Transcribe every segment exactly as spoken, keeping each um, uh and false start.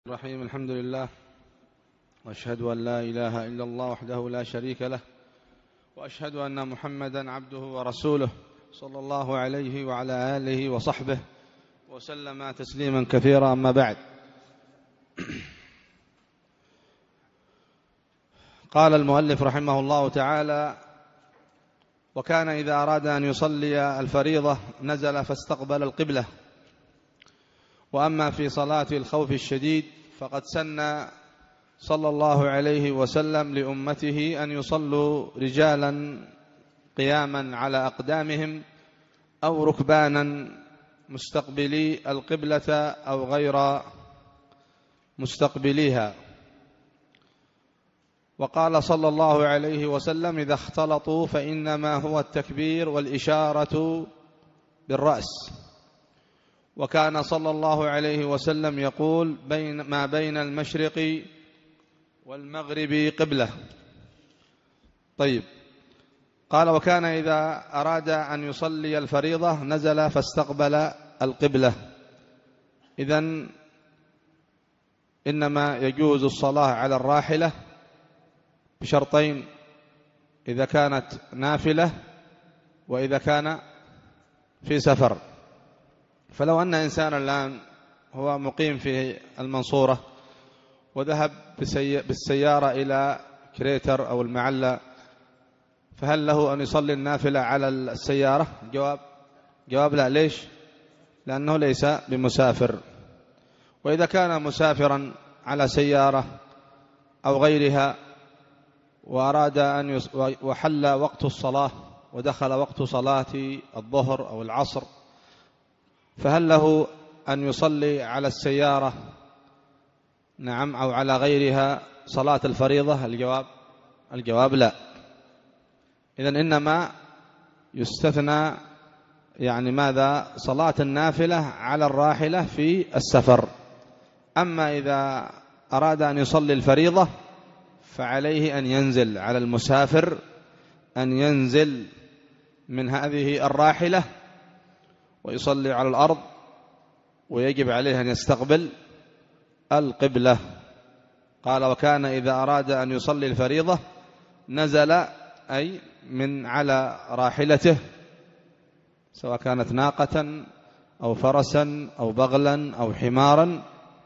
الرحيم. الحمد لله، وأشهد أن لا إله إلا الله وحده لا شريك له، وأشهد أن محمدا عبده ورسوله صلى الله عليه وعلى آله وصحبه وسلم تسليما كثيرا. أما بعد، قال المؤلف رحمه الله تعالى: وكان إذا أراد أن يصلي الفريضة نزل فاستقبل القبلة. وأما في صلاة الخوف الشديد فقد سن صلى الله عليه وسلم لأمته أن يصلوا رجالا قياما على أقدامهم أو ركبانا مستقبلي القبلة أو غير مستقبليها. وقال صلى الله عليه وسلم: إذا اختلطوا فإنما هو التكبير والإشارة بالرأس. وكان صلى الله عليه وسلم يقول: بين ما بين المشرق والمغرب قبلة. طيب، قال: وكان إذا أراد أن يصلي الفريضة نزل فاستقبل القبلة. إذن إنما يجوز الصلاة على الراحلة بشرطين: إذا كانت نافلة وإذا كان في سفر. فلو أن إنسان الآن هو مقيم في المنصورة وذهب بالسيارة إلى كريتر أو المعلى، فهل له أن يصلي النافلة على السيارة؟ جواب جواب لا. ليش؟ لأنه ليس بمسافر. وإذا كان مسافرا على سيارة أو غيرها وأراد أن يص... وحل وقت الصلاة ودخل وقت صلاة الظهر أو العصر، فهل له أن يصلي على السيارة نعم أو على غيرها صلاة الفريضة؟ الجواب الجواب لا. إذن إنما يستثنى يعني ماذا؟ صلاة النافلة على الراحلة في السفر. أما إذا أراد أن يصلي الفريضة فعليه أن ينزل، على المسافر أن ينزل من هذه الراحلة ويصلي على الأرض، ويجب عليه أن يستقبل القبلة. قال: وكان إذا أراد أن يصلي الفريضة نزل، أي من على راحلته، سواء كانت ناقة أو فرسا أو بغلا أو حمارا،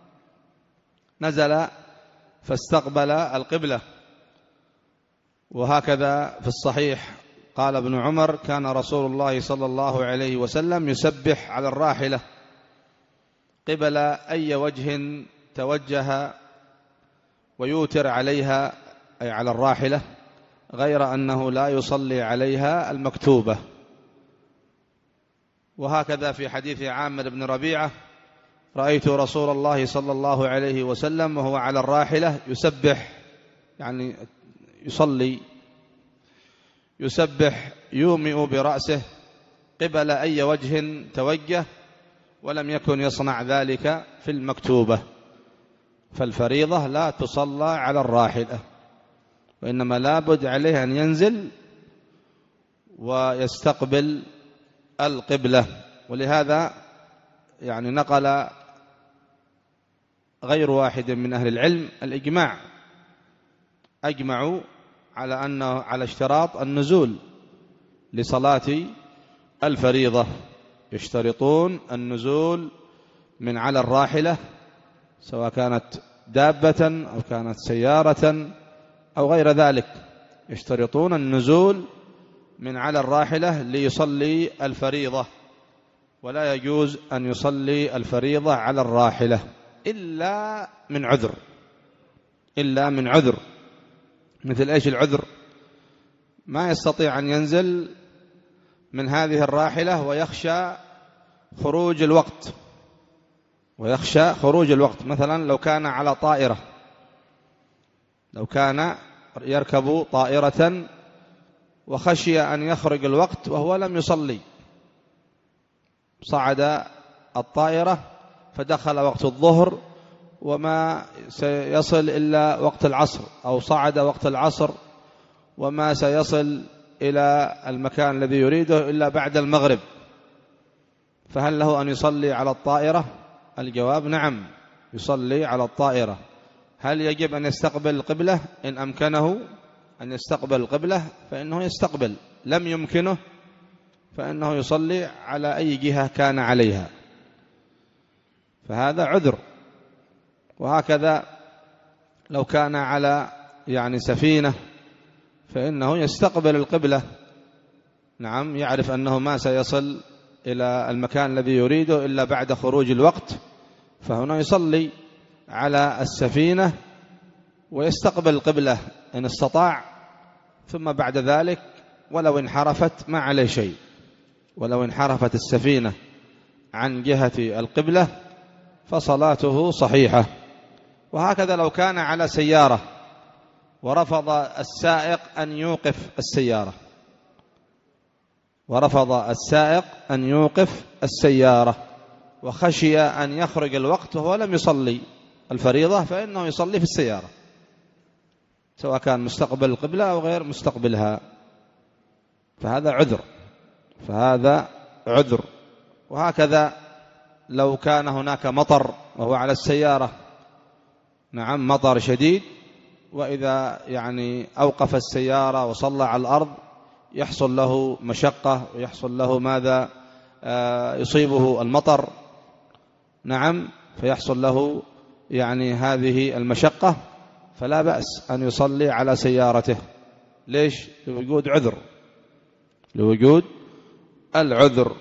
نزل فاستقبل القبلة. وهكذا في الصحيح قال ابن عمر: كان رسول الله صلى الله عليه وسلم يسبح على الراحلة قبل أي وجه توجه ويوتر عليها، أي على الراحلة، غير أنه لا يصلي عليها المكتوبة. وهكذا في حديث عامر بن ربيعة: رأيت رسول الله صلى الله عليه وسلم وهو على الراحلة يسبح، يعني يصلي، يسبح يومئ برأسه قبل أي وجه توجه، ولم يكن يصنع ذلك في المكتوبة. فالفريضة لا تصلى على الراحلة، وإنما لابد عليه أن ينزل ويستقبل القبلة. ولهذا يعني نقل غير واحد من أهل العلم الإجماع، أجمعوا على أنه على اشتراط النزول لصلاة الفريضة. يشترطون النزول من على الراحلة، سواء كانت دابة أو كانت سيارة أو غير ذلك، يشترطون النزول من على الراحلة ليصلي الفريضة. ولا يجوز أن يصلي الفريضة على الراحلة إلا من عذر، إلا من عذر. مثل إيش العذر؟ ما يستطيع أن ينزل من هذه الراحلة ويخشى خروج الوقت، ويخشى خروج الوقت. مثلا لو كان على طائرة، لو كان يركب طائرة وخشي أن يخرج الوقت وهو لم يصلي، صعد الطائرة فدخل وقت الظهر وما سيصل إلا وقت العصر، أو صعد وقت العصر وما سيصل إلى المكان الذي يريده إلا بعد المغرب، فهل له أن يصلي على الطائرة؟ الجواب نعم، يصلي على الطائرة، هل يجب أن يستقبل القبلة؟ إن أمكنه أن يستقبل القبلة فإنه يستقبل، لم يمكنه فإنه يصلي على أي جهة كان عليها، فهذا عذر. وهكذا لو كان على يعني سفينة فإنه يستقبل القبلة، نعم، يعرف أنه ما سيصل إلى المكان الذي يريده إلا بعد خروج الوقت، فهنا يصلي على السفينة ويستقبل القبلة إن استطاع، ثم بعد ذلك ولو انحرفت ما عليه شيء، ولو انحرفت السفينة عن جهة القبلة فصلاته صحيحة. وهكذا لو كان على سيارة ورفض السائق أن يوقف السيارة ورفض السائق أن يوقف السيارة وخشي أن يخرج الوقت وهو لم يصلي الفريضة، فإنه يصلي في السيارة سواء كان مستقبل القبلة أو غير مستقبلها، فهذا عذر فهذا عذر. وهكذا لو كان هناك مطر وهو على السيارة، نعم، مطر شديد، وإذا يعني أوقف السيارة وصلى على الأرض يحصل له مشقة ويحصل له ماذا آه يصيبه المطر، نعم، فيحصل له يعني هذه المشقة، فلا بأس أن يصلي على سيارته. ليش؟ لوجود عذر لوجود العذر.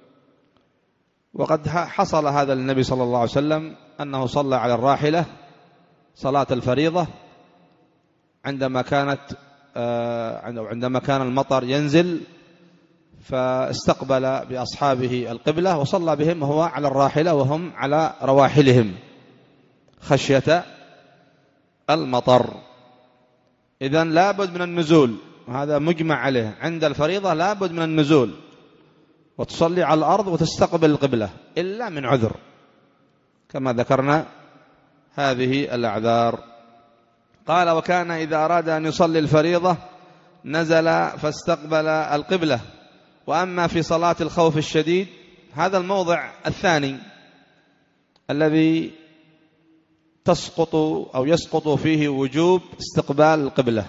وقد حصل هذا للنبي صلى الله عليه وسلم أنه صلى على الراحلة صلاة الفريضة عندما كانت عندما كان المطر ينزل، فاستقبل بأصحابه القبلة وصلى بهم وهو على الراحلة وهم على رواحلهم خشية المطر. إذن لابد من النزول، وهذا مجمع عليه عند الفريضة، لابد من النزول وتصلي على الأرض وتستقبل القبلة إلا من عذر كما ذكرنا هذه الأعذار. قال: وكان إذا أراد أن يصلي الفريضة نزل فاستقبل القبلة. وأما في صلاة الخوف الشديد، هذا الموضع الثاني الذي تسقط أو يسقط فيه وجوب استقبال القبلة،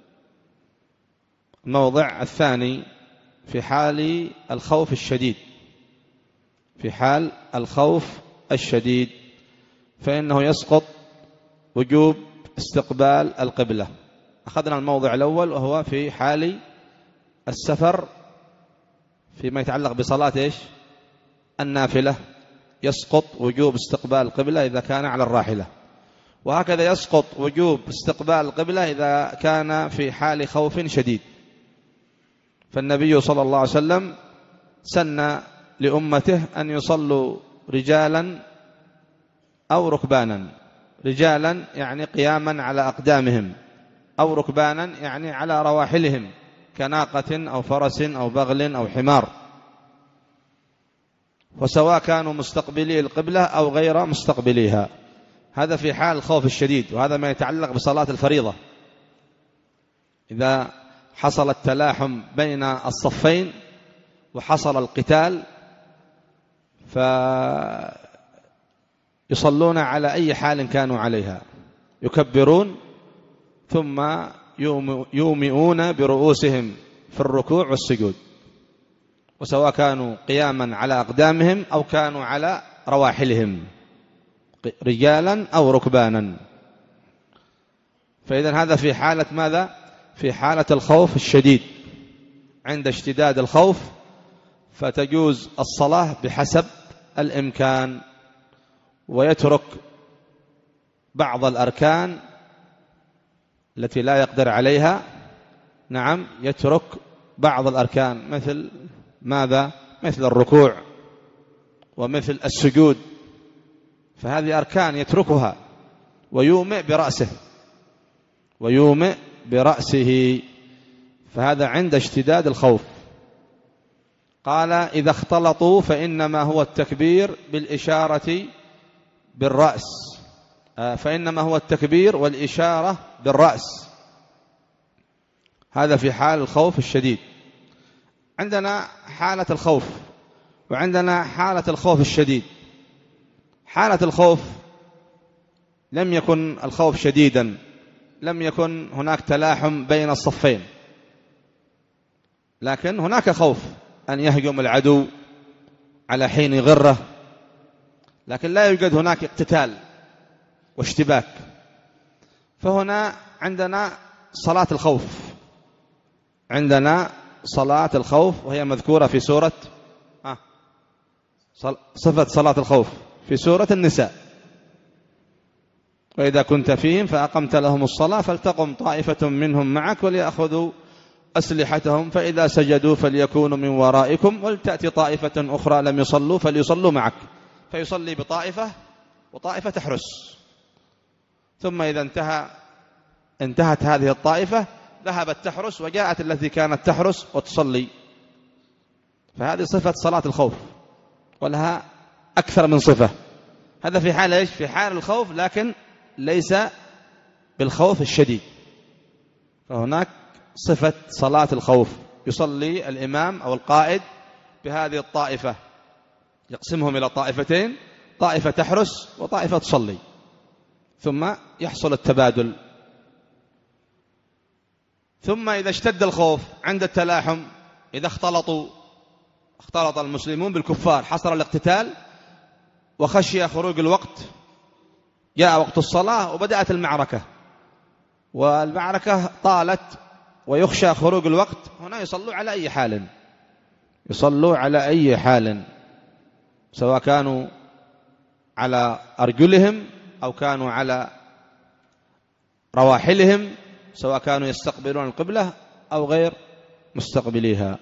الموضع الثاني في حال الخوف الشديد في حال الخوف الشديد فإنه يسقط وجوب استقبال القبلة. أخذنا الموضع الأول وهو في حال السفر فيما يتعلق بصلاة إيش؟ النافلة، يسقط وجوب استقبال القبلة إذا كان على الراحلة، وهكذا يسقط وجوب استقبال القبلة إذا كان في حال خوف شديد. فالنبي صلى الله عليه وسلم سن لأمته أن يصلوا رجالا أو ركبانا، رجالا يعني قياما على أقدامهم، أو ركبانا يعني على رواحلهم كناقة أو فرس أو بغل أو حمار، وسواء كانوا مستقبلي القبلة أو غير مستقبليها. هذا في حال الخوف الشديد، وهذا ما يتعلق بصلاة الفريضة. إذا حصل التلاحم بين الصفين وحصل القتال فيصلون على أي حال كانوا عليها، يكبرون ثم يومئون برؤوسهم في الركوع والسجود، وسواء كانوا قياما على أقدامهم أو كانوا على رواحلهم رجالا أو ركبانا. فإذا هذا في حالة ماذا؟ في حالة الخوف الشديد. عند اشتداد الخوف فتجوز الصلاة بحسب الإمكان، ويترك بعض الأركان التي لا يقدر عليها، نعم، يترك بعض الأركان مثل ماذا؟ مثل الركوع ومثل السجود، فهذه أركان يتركها ويومئ برأسه ويومئ برأسه فهذا عند اشتداد الخوف. قال: إذا اختلطوا فإنما هو التكبير بالإشارة بالرأس، فإنما هو التكبير والإشارة بالرأس. هذا في حال الخوف الشديد. عندنا حالة الخوف وعندنا حالة الخوف الشديد. حالة الخوف لم يكن الخوف شديدا، لم يكن هناك تلاحم بين الصفين، لكن هناك خوف أن يهجم العدو على حين غرة، لكن لا يوجد هناك اقتتال واشتباك. فهنا عندنا صلاة الخوف، عندنا صلاة الخوف وهي مذكورة في سورة آه صفة صلاة الخوف في سورة النساء: وإذا كنت فيهم فأقمت لهم الصلاة فلتقم طائفة منهم معك وليأخذوا أسلحتهم فإذا سجدوا فليكونوا من ورائكم ولتأتي طائفة أخرى لم يصلوا فليصلوا معك، فيصلي بطائفة وطائفة تحرس، ثم إذا انتهى انتهت هذه الطائفة ذهبت تحرس وجاءت التي كانت تحرس وتصلي. فهذه صفة صلاة الخوف، ولها أكثر من صفة. هذا في حال إيش؟ في حال الخوف، لكن ليس بالخوف الشديد. فهناك صفة صلاة الخوف، يصلي الإمام أو القائد بهذه الطائفة، يقسمهم إلى طائفتين، طائفة تحرس وطائفة تصلي، ثم يحصل التبادل. ثم إذا اشتد الخوف عند التلاحم، إذا اختلطوا اختلط المسلمون بالكفار، حصل الاقتتال وخشي خروج الوقت، جاء وقت الصلاة وبدأت المعركة، والمعركة طالت ويخشى خروج الوقت، هنا يصلوا على أي حال، يصلوا على أي حال، سواء كانوا على أرجلهم أو كانوا على رواحلهم، سواء كانوا يستقبلون القبلة أو غير مستقبليها.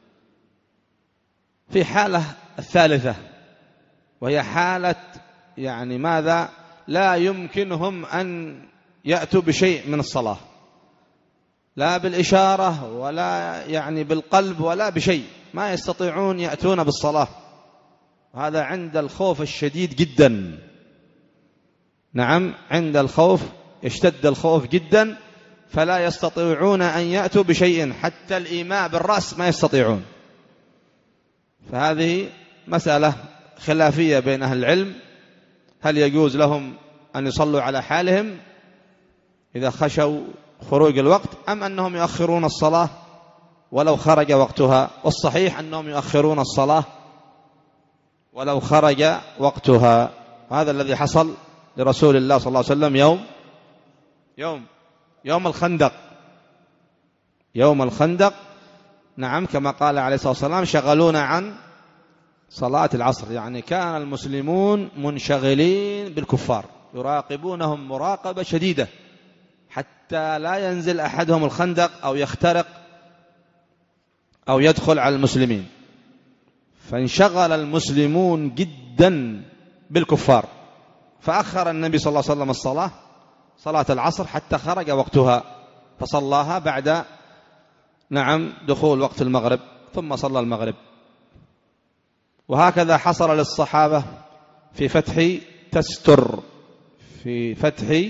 في حالة الثالثة وهي حالة يعني ماذا؟ لا يمكنهم أن يأتوا بشيء من الصلاة، لا بالإشارة ولا يعني بالقلب ولا بشيء، ما يستطيعون يأتون بالصلاة. هذا عند الخوف الشديد جدا. نعم، عند الخوف اشتد الخوف جدا، فلا يستطيعون أن يأتوا بشيء، حتى الإيماء بالرأس ما يستطيعون. فهذه مسألة خلافية بين أهل العلم، هل يجوز لهم أن يصلوا على حالهم إذا خشوا خروج الوقت، أم أنهم يؤخرون الصلاة ولو خرج وقتها؟ والصحيح أنهم يؤخرون الصلاة ولو خرج وقتها. هذا الذي حصل لرسول الله صلى الله عليه وسلم يوم يوم يوم الخندق يوم الخندق نعم، كما قال عليه الصلاة والسلام: شغلونا عن صلاة العصر. يعني كان المسلمون منشغلين بالكفار، يراقبونهم مراقبة شديدة حتى لا ينزل أحدهم الخندق أو يخترق أو يدخل على المسلمين. فانشغل المسلمون جدا بالكفار، فأخر النبي صلى الله عليه وسلم الصلاة صلاة العصر حتى خرج وقتها، فصلاها بعد نعم دخول وقت المغرب، ثم صلى المغرب. وهكذا حصل للصحابة في فتح تستر في فتح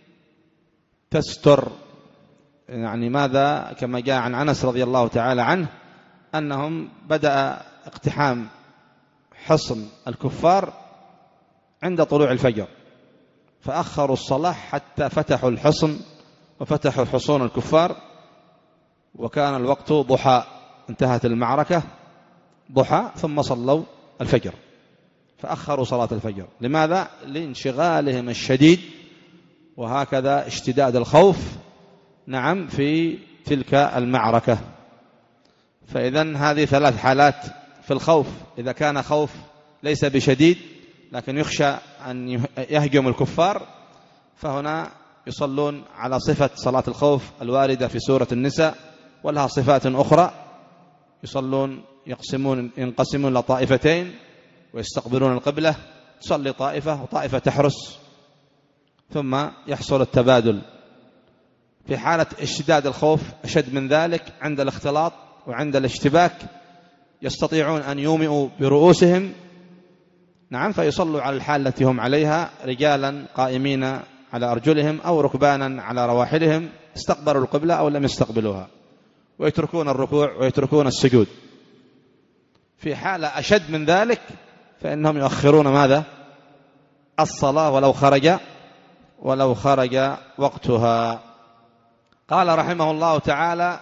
تستر يعني ماذا؟ كما جاء عن أنس رضي الله تعالى عنه أنهم بدأ اقتحام حصن الكفار عند طلوع الفجر، فأخروا الصلاة حتى فتحوا الحصن وفتحوا حصون الكفار، وكان الوقت ضحى، انتهت المعركة ضحى، ثم صلوا الفجر، فأخروا صلاة الفجر. لماذا؟ لانشغالهم الشديد، وهكذا اشتداد الخوف نعم في تلك المعركة. فإذن هذه ثلاث حالات في الخوف: إذا كان خوف ليس بشديد لكن يخشى أن يهجم الكفار، فهنا يصلون على صفة صلاة الخوف الواردة في سورة النساء، ولها صفات أخرى، يصلون يقسمون ينقسمون لطائفتين ويستقبلون القبلة، تصلي طائفة وطائفة تحرس، ثم يحصل التبادل. في حالة اشتداد الخوف أشد من ذلك عند الاختلاط وعند الاشتباك، يستطيعون أن يومئوا برؤوسهم نعم، فيصلوا على الحال التي هم عليها، رجالا قائمين على أرجلهم أو ركبانا على رواحلهم، استقبلوا القبلة أو لم يستقبلوها، ويتركون الركوع ويتركون السجود. في حالة أشد من ذلك فإنهم يؤخرون ماذا؟ الصلاة ولو خرج ولو خرج وقتها. قال رحمه الله تعالى: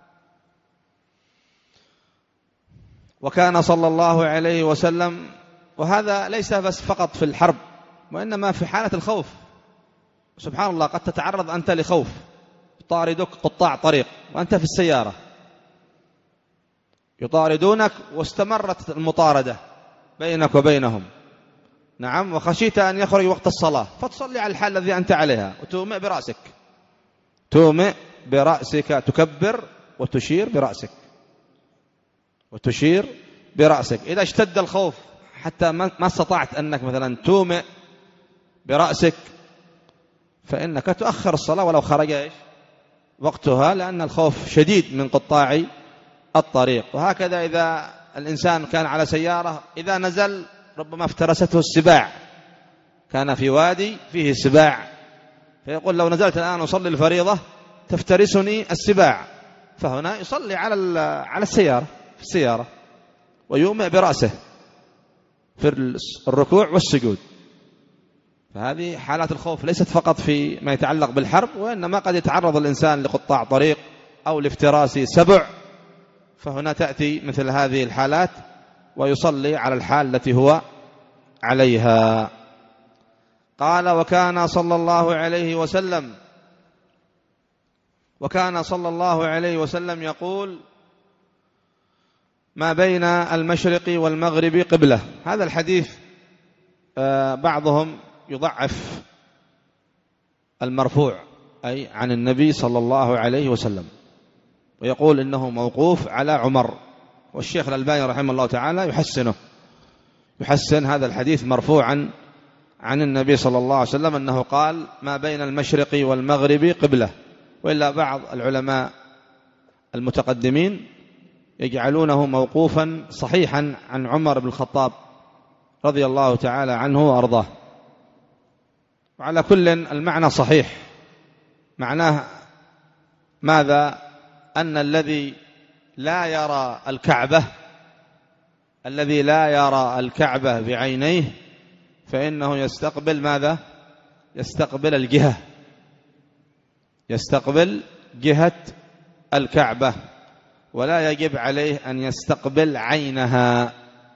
وكان صلى الله عليه وسلم، وهذا ليس بس فقط في الحرب، وإنما في حالة الخوف. سبحان الله، قد تتعرض أنت لخوف، يطاردك قطاع طريق وأنت في السيارة، يطاردونك واستمرت المطاردة بينك وبينهم، نعم، وخشيت أن يخرج وقت الصلاة، فتصلي على الحال الذي أنت عليها وتومئ برأسك، تومئ برأسك، تكبر وتشير برأسك، وتشير برأسك. إذا اشتد الخوف حتى ما استطعت أنك مثلا تومئ برأسك، فإنك تؤخر الصلاة ولو خرج وقتها، لأن الخوف شديد من قطاع الطريق. وهكذا إذا الإنسان كان على سيارة، إذا نزل ربما افترسته السباع، كان في وادي فيه سباع، فيقول لو نزلت الآن أصلي الفريضة تفترسني السباع، فهنا يصلي على على السيارة في السيارة ويومئ برأسه في الركوع والسجود. فهذه حالات الخوف ليست فقط في ما يتعلق بالحرب، وإنما قد يتعرض الإنسان لقطاع طريق أو لافتراس سبع، فهنا تأتي مثل هذه الحالات ويصلي على الحال التي هو عليها. قال: وكان صلى الله عليه وسلم وكان صلى الله عليه وسلم يقول: ما بين المشرق والمغرب قبلة. هذا الحديث بعضهم يضعف المرفوع، أي عن النبي صلى الله عليه وسلم، ويقول إنه موقوف على عمر، والشيخ الألباني رحمه الله تعالى يحسنه، يحسن هذا الحديث مرفوعا عن النبي صلى الله عليه وسلم أنه قال: ما بين المشرق والمغرب قبلة. وإلا بعض العلماء المتقدمين يجعلونه موقوفا صحيحا عن عمر بن الخطاب رضي الله تعالى عنه وأرضاه. وعلى كل المعنى صحيح، معناه ماذا؟ أن الذي لا يرى الكعبة الذي لا يرى الكعبة بعينيه فإنه يستقبل ماذا؟ يستقبل الجهة، يستقبل جهة الكعبة، ولا يجب عليه أن يستقبل عينها.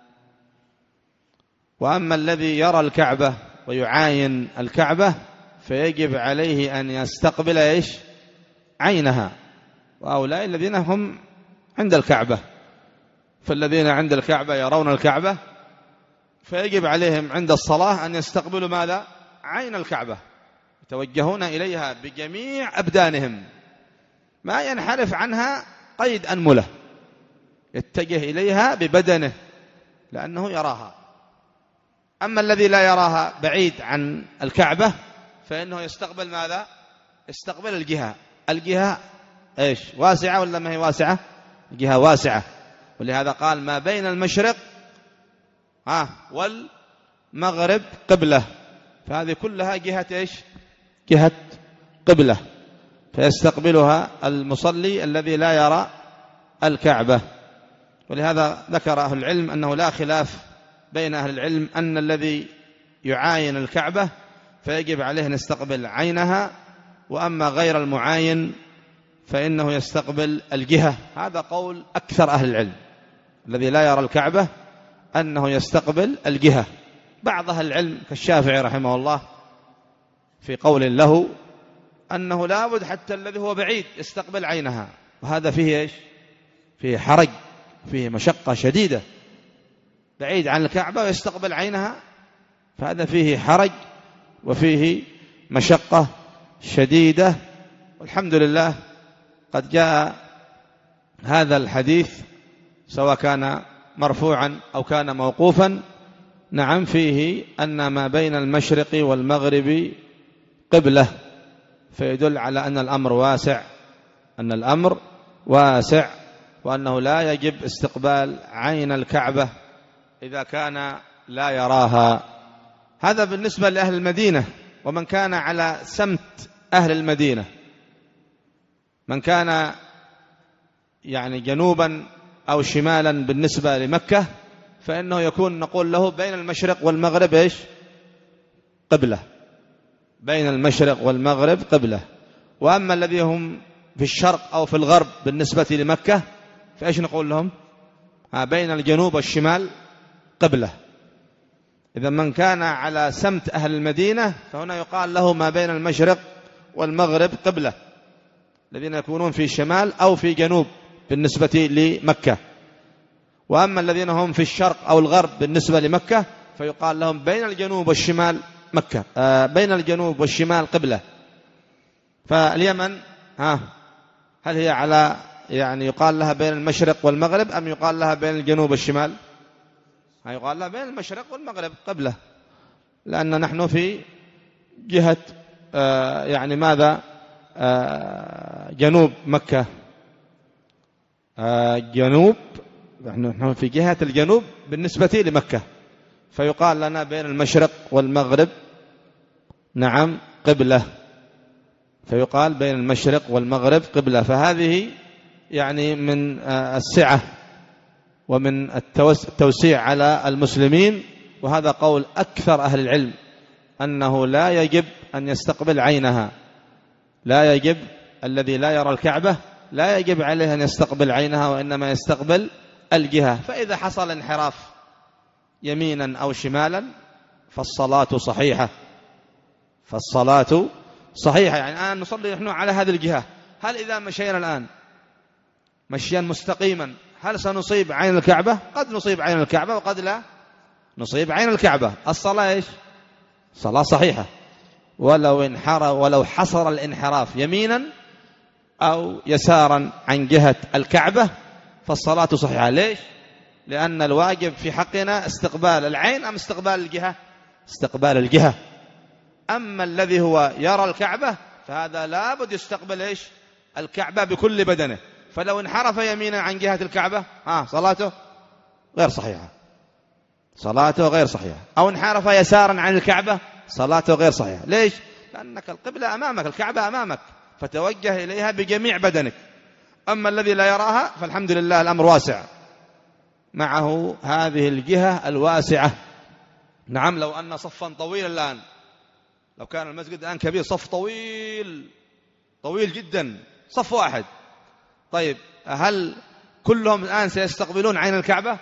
وأما الذي يرى الكعبة ويعاين الكعبة فيجب عليه أن يستقبل إيش؟ عينها. وهؤلاء الذين هم عند الكعبة، فالذين عند الكعبة يرون الكعبة فيجب عليهم عند الصلاة أن يستقبلوا ماذا؟ عين الكعبة، يتوجهون إليها بجميع أبدانهم، ما ينحرف عنها قيد أنملة، يتجه إليها ببدنه لأنه يراها. أما الذي لا يراها بعيد عن الكعبة فإنه يستقبل ماذا؟ يستقبل الجهة. الجهة إيش؟ واسعة ولا ما هي واسعة؟ الجهة واسعة، ولهذا قال: ما بين المشرق ها والمغرب قبلة. فهذه كلها جهة إيش؟ جهة قبلة، فيستقبلها المصلي الذي لا يرى الكعبة. ولهذا ذكر أهل العلم أنه لا خلاف بين أهل العلم أن الذي يعاين الكعبة فيجب عليه أن يستقبل عينها، وأما غير المعاين فإنه يستقبل الجهة. هذا قول أكثر أهل العلم، الذي لا يرى الكعبة أنه يستقبل الجهة. بعض أهل العلم كالشافعي رحمه الله في قول له أنه لابد حتى الذي هو بعيد يستقبل عينها، وهذا فيه إيش؟ فيه حرج، فيه مشقة شديدة، بعيد عن الكعبة ويستقبل عينها، فهذا فيه حرج وفيه مشقة شديدة. والحمد لله قد جاء هذا الحديث سواء كان مرفوعا أو كان موقوفا، نعم، فيه أن ما بين المشرق والمغرب قبلة، فيدل على أن الأمر واسع، أن الأمر واسع، وأنه لا يجب استقبال عين الكعبة إذا كان لا يراها. هذا بالنسبة لأهل المدينة. ومن كان على سمت أهل المدينة، من كان يعني جنوبا أو شمالا بالنسبة لمكة، فإنه يكون نقول له بين المشرق والمغرب إيش؟ قبلة، بين المشرق والمغرب قبلة. وأما الذين هم في الشرق أو في الغرب بالنسبة لمكة فإيش نقول لهم؟ بين الجنوب والشمال قبلة. إذا من كان على سمت أهل المدينة فهنا يقال له ما بين المشرق والمغرب قبلة، الذين يكونون في شمال أو في جنوب بالنسبة لمكة. وأما الذين هم في الشرق أو الغرب بالنسبة لمكة فيقال لهم بين الجنوب والشمال مكة، آه بين الجنوب والشمال قبلة. فاليمن ها هل هي على يعني يقال لها بين المشرق والمغرب أم يقال لها بين الجنوب والشمال؟ يقال لها بين المشرق والمغرب قبلة، لأن نحن في جهة آه يعني ماذا آه جنوب مكة، آه جنوب، نحن في جهة الجنوب بالنسبة لمكة، فيقال لنا بين المشرق والمغرب نعم قبلة، فيقال بين المشرق والمغرب قبلة. فهذه يعني من السعة ومن التوسيع على المسلمين، وهذا قول أكثر أهل العلم أنه لا يجب أن يستقبل عينها، لا يجب الذي لا يرى الكعبة لا يجب عليه أن يستقبل عينها، وإنما يستقبل الجهة. فإذا حصل انحراف يمينا أو شمالا فالصلاة صحيحة، فالصلاة صحيحة. يعني الآن نصلي نحن على هذه الجهة، هل إذا مشينا الآن مشيا مستقيما هل سنصيب عين الكعبة؟ قد نصيب عين الكعبة وقد لا نصيب عين الكعبة. الصلاة إيش؟ صلاة صحيحة، ولو انحرف ولو حصر الانحراف يمينا أو يسارا عن جهة الكعبة فالصلاة صحيحة. ليش؟ لأن الواجب في حقنا استقبال العين أم استقبال الجهة؟ استقبال الجهة. أما الذي هو يرى الكعبة فهذا لابد يستقبل إيش؟ الكعبة بكل بدنه. فلو انحرف يمينا عن جهة الكعبة ها صلاته غير صحيحة، صلاته غير صحيحة. أو انحرف يسارا عن الكعبة صلاته غير صحيحة. ليش؟ لأنك القبلة أمامك، الكعبة أمامك، فتوجه إليها بجميع بدنك. أما الذي لا يراها فالحمد لله الأمر واسع معه هذه الجهة الواسعة. نعم، لو أن صفا طويلا الآن، لو كان المسجد الآن كبير، صف طويل طويل جدا، صف واحد، طيب هل كلهم الآن سيستقبلون عين الكعبة؟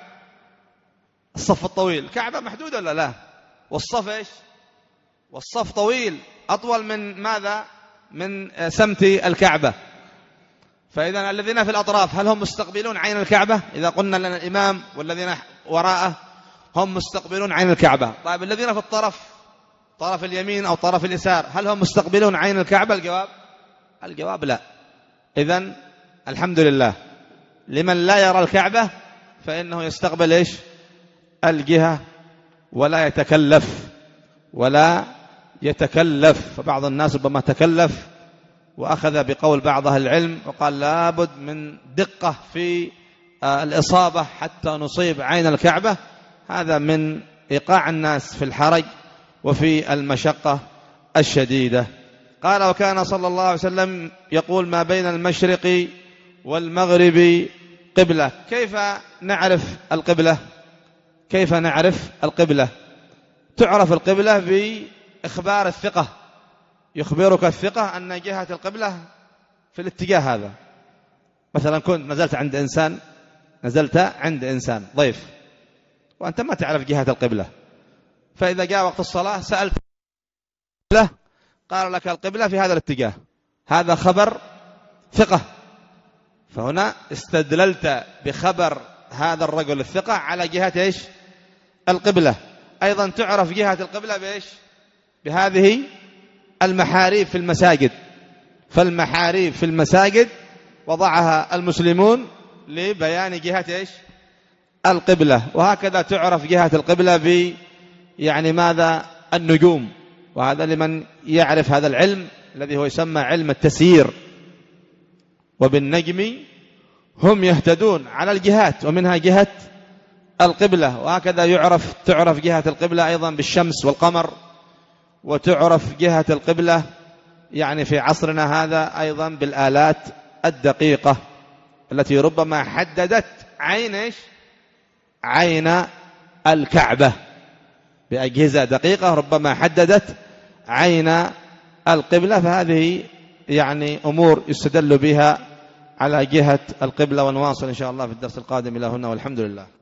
الصف الطويل، الكعبة محدودة ولا لا؟ والصف إيش؟ والصف طويل أطول من ماذا؟ من سمت الكعبة. فإذا الذين في الأطراف هل هم مستقبلون عين الكعبة؟ إذا قلنا لنا الإمام والذين وراءه هم مستقبلون عين الكعبة. طيب الذين في الطرف، طرف اليمين أو طرف اليسار، هل هم مستقبلون عين الكعبة؟ الجواب الجواب لا. إذن الحمد لله لمن لا يرى الكعبة فإنه يستقبل إيش؟ الجهة، ولا يتكلف ولا يتكلف. فبعض الناس ربما تكلف وأخذ بقول بعض أهل العلم وقال لابد من دقة في الإصابة حتى نصيب عين الكعبة. هذا من إيقاع الناس في الحرج وفي المشقة الشديدة. قال وكان صلى الله عليه وسلم يقول ما بين المشرق والمغرب قبلة. كيف نعرف القبلة؟ كيف نعرف القبلة؟ تعرف القبلة بإخبار الثقة، يخبرك الثقة أن جهة القبلة في الاتجاه هذا. مثلا كنت نزلت عند إنسان نزلت عند إنسان ضيف وأنت ما تعرف جهة القبلة، فإذا جاء وقت الصلاة سألت له قال لك القبلة في هذا الاتجاه، هذا خبر ثقة. فهنا استدللت بخبر هذا الرجل الثقة على جهة إيش؟ القبلة. أيضا تعرف جهة القبلة بإيش؟ بهذه المحاريب في المساجد. فالمحاريب في المساجد وضعها المسلمون لبيان جهة إيش؟ القبلة. وهكذا تعرف جهة القبلة ب يعني ماذا؟ النجوم. وهذا لمن يعرف هذا العلم الذي هو يسمى علم التسيير. وبالنجم هم يهتدون على الجهات ومنها جهة القبلة. وهكذا يعرف تعرف جهة القبلة أيضا بالشمس والقمر، وتعرف جهة القبلة يعني في عصرنا هذا أيضا بالآلات الدقيقة التي ربما حددت عين إيش؟ عين الكعبة. بأجهزة دقيقة ربما حددت عين القبلة، فهذه يعني أمور يستدل بها على جهة القبلة، ونواصل إن شاء الله في الدرس القادم إلى هنا، والحمد لله.